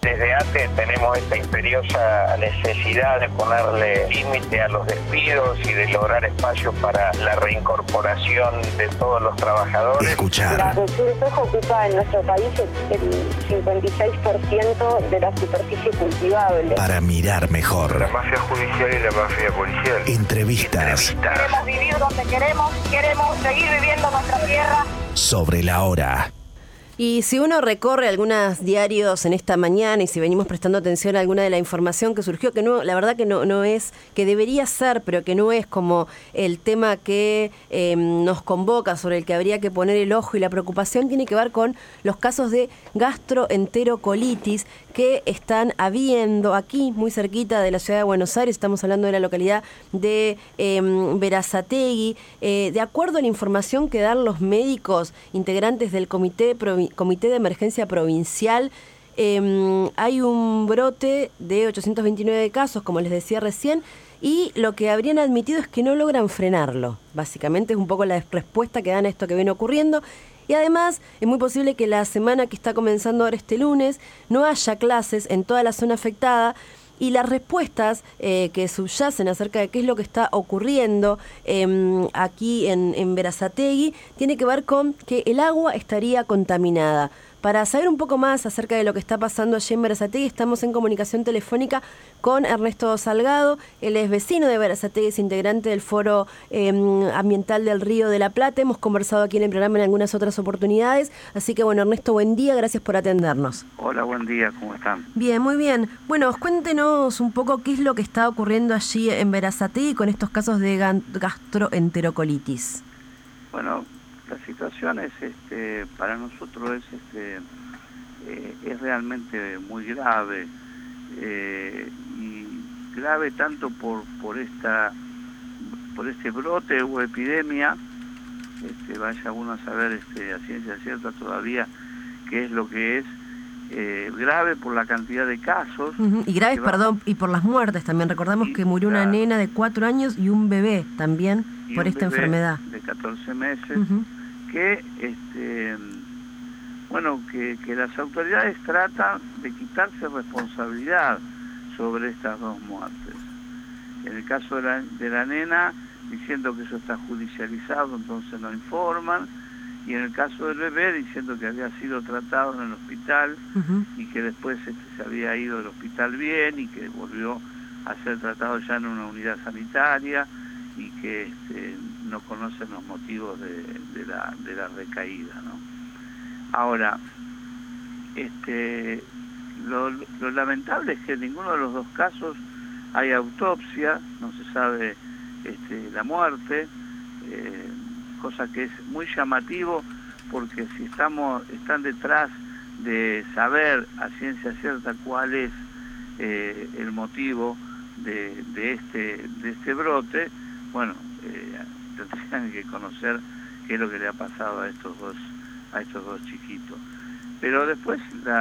Desde antes tenemos esta imperiosa necesidad de ponerle límite a los despidos y de lograr espacios para la reincorporación de todos los trabajadores. Escuchar. La soja ocupa en nuestro país el 56% de la superficie cultivable. Para mirar mejor. La mafia judicial y la mafia policial. Entrevistas. Queremos vivir donde queremos seguir viviendo nuestra tierra. Sobre la hora. Y si uno recorre algunos diarios en esta mañana y si venimos prestando atención a alguna de la información que surgió, que no, la verdad que no es, que debería ser, pero que no es como el tema que nos convoca, sobre el que habría que poner el ojo, y la preocupación tiene que ver con los casos de gastroenterocolitis que están habiendo aquí, muy cerquita de la ciudad de Buenos Aires. Estamos hablando de la localidad de Berazategui. De acuerdo a la información que dan los médicos integrantes del Comité de Emergencia Provincial, hay un brote de 829 casos, como les decía recién, y lo que habrían admitido es que no logran frenarlo. Básicamente es un poco la respuesta que dan a esto que viene ocurriendo. Y además es muy posible que la semana que está comenzando ahora este lunes no haya clases en toda la zona afectada. Y las respuestas que subyacen acerca de qué es lo que está ocurriendo aquí en Berazategui tiene que ver con que el agua estaría contaminada. Para saber un poco más acerca de lo que está pasando allí en Berazategui, estamos en comunicación telefónica con Ernesto Salgado. Él es vecino de Berazategui, es integrante del Foro Ambiental del Río de la Plata. Hemos conversado aquí en el programa en algunas otras oportunidades. Así que bueno, Ernesto, buen día, gracias por atendernos. Hola, buen día, ¿cómo están? Bien, muy bien. Bueno, cuéntenos un poco qué es lo que está ocurriendo allí en Berazategui con estos casos de gastroenterocolitis. Bueno, la situación es, para nosotros es realmente muy grave, y grave tanto por este brote o epidemia. Vaya uno a saber a ciencia cierta todavía qué es lo que es, grave por la cantidad de casos. Y graves, y por las muertes también. Recordamos que murió una nena de 4 años y un bebé también por esta enfermedad. De 14 meses. Que que las autoridades tratan de quitarse responsabilidad sobre estas dos muertes. En el caso de la nena, diciendo que eso está judicializado, entonces no informan, y en el caso del bebé, diciendo que había sido tratado en el hospital y que después se había ido del hospital bien y que volvió a ser tratado ya en una unidad sanitaria, y que no conocen los motivos de la recaída, ¿no? Ahora, lo lamentable es que en ninguno de los dos casos hay autopsia, no se sabe la muerte, cosa que es muy llamativo, porque si están detrás de saber a ciencia cierta cuál es el motivo de este brote, bueno, tendrían que conocer qué es lo que le ha pasado a estos dos chiquitos. Pero después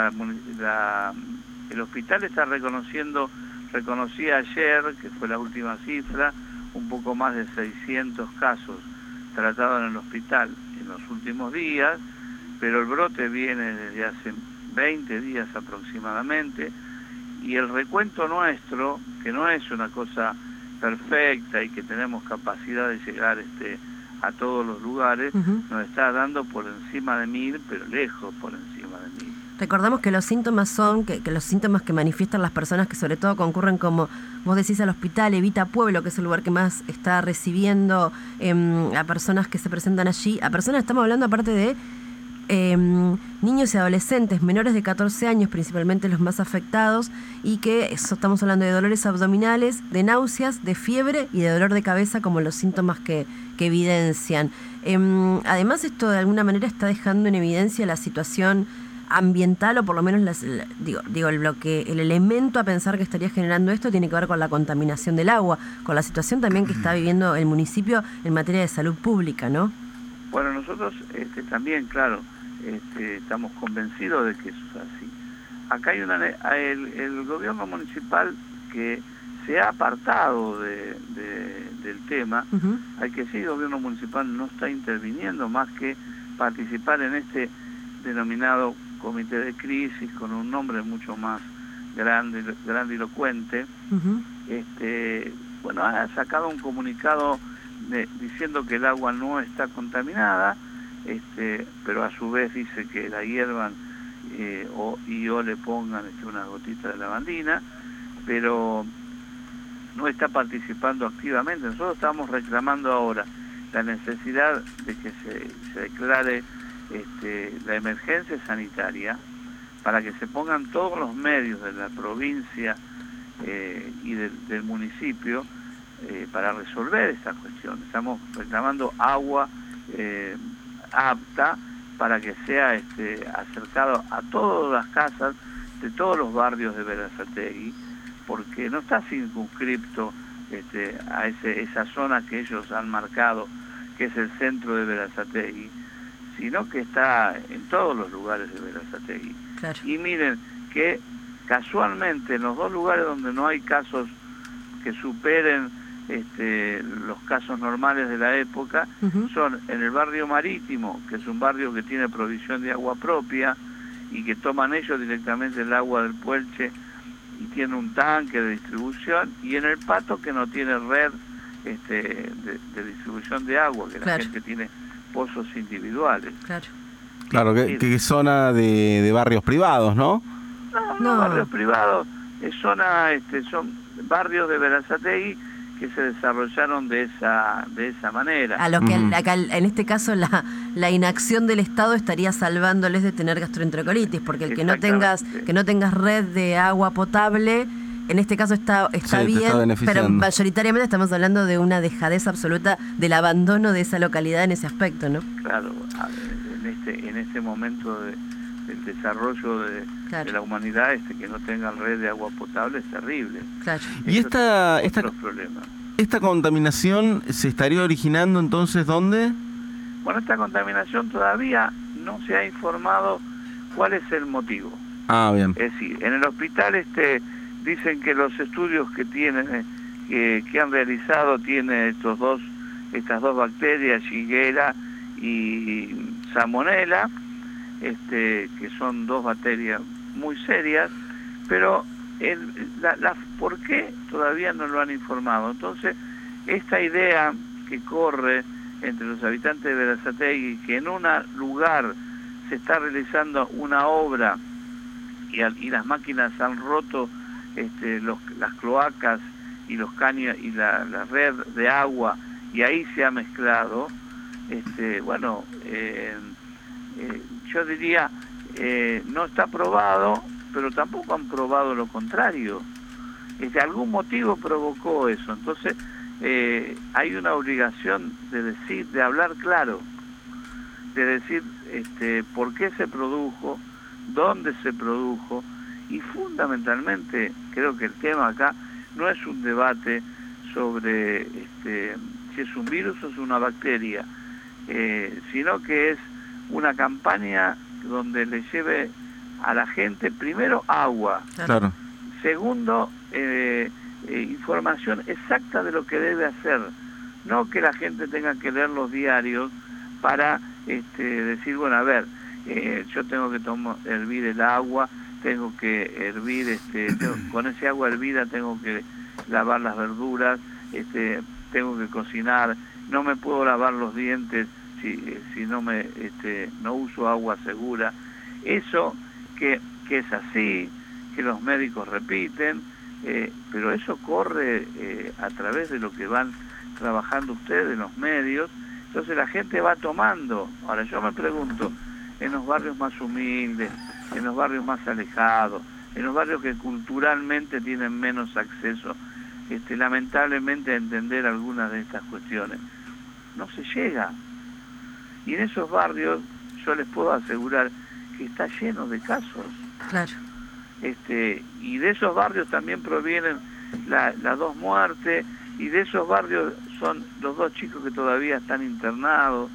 el hospital está reconocía ayer, que fue la última cifra, un poco más de 600 casos tratados en el hospital en los últimos días, pero el brote viene desde hace 20 días aproximadamente, y el recuento nuestro, que no es una cosa perfecta y que tenemos capacidad de llegar a todos los lugares, nos está dando por encima de 1000, pero lejos por encima de 1000. Recordamos que los síntomas son que los síntomas que manifiestan las personas que sobre todo concurren, como vos decís, al hospital Evita Pueblo, que es el lugar que más está recibiendo a personas que se presentan allí, a personas, estamos hablando aparte de niños y adolescentes menores de 14 años, principalmente los más afectados, y que estamos hablando de dolores abdominales, de náuseas, de fiebre y de dolor de cabeza como los síntomas que evidencian. Además, esto de alguna manera está dejando en evidencia la situación ambiental, o por lo menos el elemento a pensar que estaría generando esto tiene que ver con la contaminación del agua, con la situación también que está viviendo el municipio en materia de salud pública, ¿no? Bueno, nosotros también, claro, estamos convencidos de que eso es así. Acá hay el gobierno municipal que se ha apartado del tema. Hay que decir, el gobierno municipal no está interviniendo más que participar en este denominado comité de crisis con un nombre mucho más grandilocuente. Uh-huh. Bueno, ha sacado un comunicado diciendo que el agua no está contaminada, pero a su vez dice que la hiervan o le pongan unas gotitas de lavandina, pero no está participando activamente. Nosotros estamos reclamando ahora la necesidad de que se declare la emergencia sanitaria para que se pongan todos los medios de la provincia y del municipio para resolver esta cuestión. Estamos reclamando agua apta para que sea acercado a todas las casas de todos los barrios de Berazategui, porque no está circunscripto a esa zona que ellos han marcado, que es el centro de Berazategui, sino que está en todos los lugares de Berazategui. Claro. Y miren que casualmente en los dos lugares donde no hay casos que superen los casos normales de la época, uh-huh, son en el barrio Marítimo, que es un barrio que tiene provisión de agua propia y que toman ellos directamente el agua del Puelche y tiene un tanque de distribución, y en el Pato, que no tiene red de distribución de agua, que claro, la gente tiene pozos individuales. Claro, que zona de barrios privados, ¿no? No, barrios privados, son barrios de Berazategui que se desarrollaron de esa manera. A lo que acá, en este caso la inacción del Estado estaría salvándoles de tener gastroenterocolitis, porque el que no tengas red de agua potable, en este caso está bien, pero mayoritariamente estamos hablando de una dejadez absoluta del abandono de esa localidad en ese aspecto, ¿no? Claro, en este momento del desarrollo de la humanidad, que no tengan red de agua potable es terrible. Claro. Y esta contaminación se estaría originando entonces ¿dónde? Bueno, esta contaminación todavía no se ha informado cuál es el motivo. Ah, bien. Es decir, en el hospital dicen que los estudios que tienen que han realizado tiene estas dos bacterias, Shigella y Salmonella, que son dos bacterias muy serias, pero ¿por qué todavía no lo han informado? Entonces, esta idea que corre entre los habitantes de Berazategui, que en un lugar se está realizando una obra y las máquinas han roto las cloacas y los caños y la red de agua, y ahí se ha mezclado, yo diría, no está probado, pero tampoco han probado lo contrario. Algún motivo provocó eso. Entonces hay una obligación de hablar claro, de decir por qué se produjo, dónde se produjo, y fundamentalmente creo que el tema acá no es un debate sobre si es un virus o es una bacteria, sino que es una campaña donde le lleve a la gente, primero, agua. Claro. Segundo, información exacta de lo que debe hacer. No que la gente tenga que leer los diarios para decir, bueno, a ver, yo tengo que hervir el agua, tengo que hervir, con ese agua hervida tengo que lavar las verduras, tengo que cocinar, no me puedo lavar los dientes si no uso agua segura. Eso que es así, que los médicos repiten, pero eso corre a través de lo que van trabajando ustedes en los medios. Entonces la gente va tomando. Ahora yo me pregunto, en los barrios más humildes, en los barrios más alejados, en los barrios que culturalmente tienen menos acceso, lamentablemente, a entender algunas de estas cuestiones, no se llega. Y en esos barrios yo les puedo asegurar que está lleno de casos. Claro. Y de esos barrios también provienen las dos muertes, y de esos barrios son los dos chicos que todavía están internados,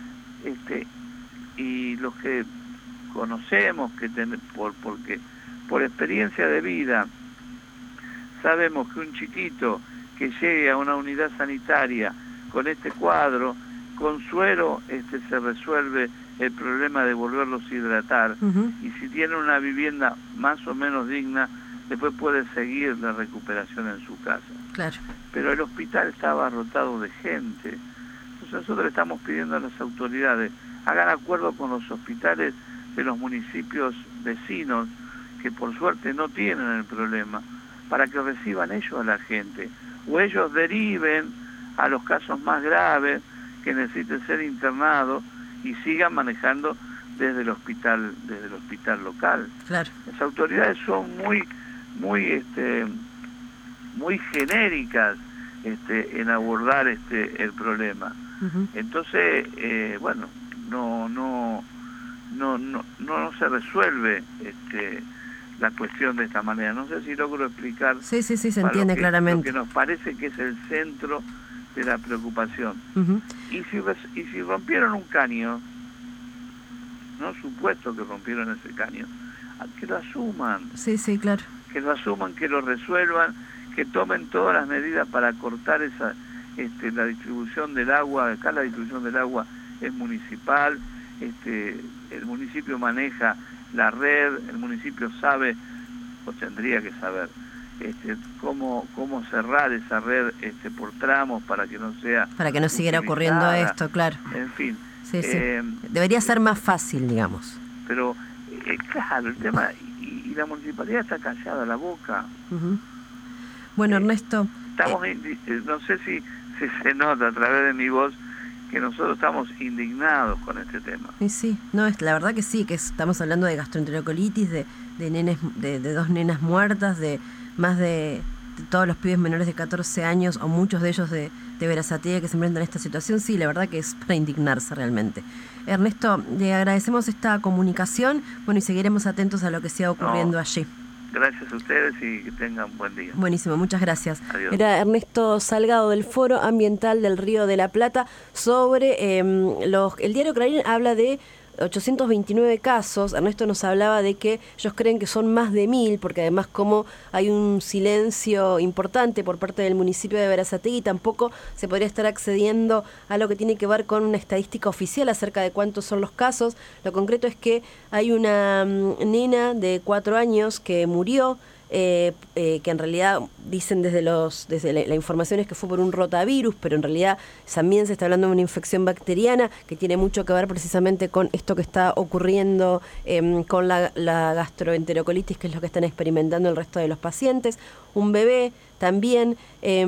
y los que conocemos, porque por experiencia de vida sabemos que un chiquito que llegue a una unidad sanitaria con este cuadro, con suero se resuelve el problema de volverlos a hidratar, y si tienen una vivienda más o menos digna, después puede seguir la recuperación en su casa. Claro. Pero el hospital está abarrotado de gente. Entonces nosotros le estamos pidiendo a las autoridades, hagan acuerdo con los hospitales de los municipios vecinos, que por suerte no tienen el problema, para que reciban ellos a la gente, o ellos deriven a los casos más graves que necesiten ser internados y sigan manejando desde el hospital local. Claro. Las autoridades son muy genéricas en abordar el problema. Entonces, bueno, no se resuelve la cuestión de esta manera. No sé si logro explicar. Sí, se entiende claramente. Lo que nos parece que es el centro de la preocupación. Y si rompieron un caño, no supuesto que rompieron ese caño, que lo asuman. Sí, claro. Que lo asuman, que lo resuelvan, que tomen todas las medidas para cortar la distribución del agua. Acá la distribución del agua es municipal, el municipio maneja la red, el municipio sabe, o tendría que saber, cómo cerrar esa red por tramos para que no siguiera ocurriendo esto, claro. En fin. Sí. Debería ser más fácil, digamos. Pero, claro, el tema, y la municipalidad está callada la boca. Bueno, Ernesto... Estamos, no sé si se nota a través de mi voz, que nosotros estamos indignados con este tema. Y sí, la verdad que sí, que estamos hablando de gastroenterocolitis, de dos nenas muertas, de más de todos los pibes menores de 14 años, o muchos de ellos de Berazategui que se enfrentan a esta situación. Sí, la verdad que es para indignarse realmente. Ernesto, le agradecemos esta comunicación, bueno, y seguiremos atentos a lo que siga ocurriendo allí. Gracias a ustedes y que tengan buen día. Buenísimo, muchas gracias. Adiós. Era Ernesto Salgado del Foro Ambiental del Río de la Plata sobre el diario Clarín habla de 829 casos. Ernesto nos hablaba de que ellos creen que son más de 1000, porque además como hay un silencio importante por parte del municipio de Berazategui, tampoco se podría estar accediendo a lo que tiene que ver con una estadística oficial acerca de cuántos son los casos. Lo concreto es que hay una nena de 4 años que murió, que en realidad dicen desde la información es que fue por un rotavirus, pero en realidad también se está hablando de una infección bacteriana que tiene mucho que ver precisamente con esto que está ocurriendo con la gastroenterocolitis, que es lo que están experimentando el resto de los pacientes. Un bebé también,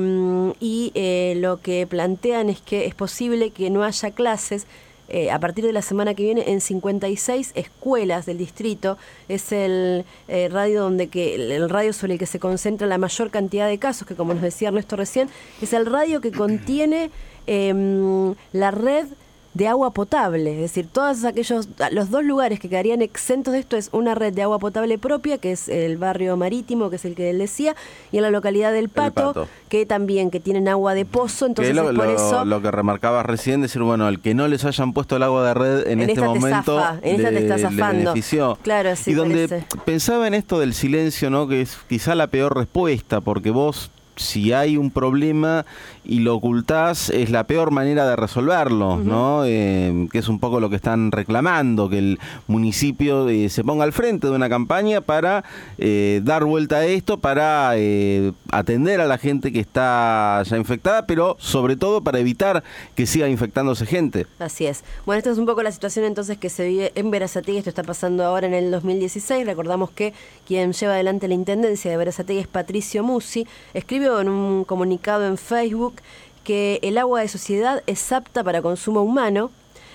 y lo que plantean es que es posible que no haya clases a partir de la semana que viene en 56 escuelas del distrito. Es el radio el radio sobre el que se concentra la mayor cantidad de casos, que como nos decía Ernesto recién, es el radio que contiene la red de agua potable, es decir, los 2 lugares que quedarían exentos de esto es una red de agua potable propia, que es el barrio Marítimo, que es el que él decía, y en la localidad del Pato, que tienen agua de pozo. Entonces que por eso lo que remarcabas recién, decir, bueno, el que no les hayan puesto el agua de red en este momento te está zafando. Le benefició. Claro, sí, y donde parece. Pensaba en esto del silencio, ¿no? Que es quizá la peor respuesta, porque vos, si hay un problema y lo ocultás, es la peor manera de resolverlo, ¿no? Que es un poco lo que están reclamando, que el municipio se ponga al frente de una campaña para dar vuelta a esto, para atender a la gente que está ya infectada, pero sobre todo para evitar que siga infectándose gente. Así es. Bueno, esta es un poco la situación entonces que se vive en Berazategui. Esto está pasando ahora en el 2016. Recordamos que quien lleva adelante la intendencia de Berazategui es Patricio Musi. Escribió en un comunicado en Facebook que el agua de sociedad es apta para consumo humano.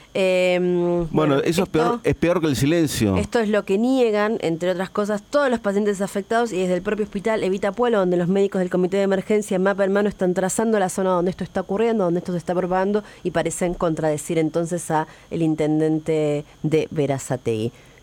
Bueno, eso es peor que el silencio. Esto es lo que niegan, entre otras cosas, todos los pacientes afectados, y desde el propio hospital Evita Pueblo, donde los médicos del Comité de Emergencia en mapa en mano están trazando la zona donde esto está ocurriendo, donde esto se está propagando, y parecen contradecir entonces a el intendente de Berazategui.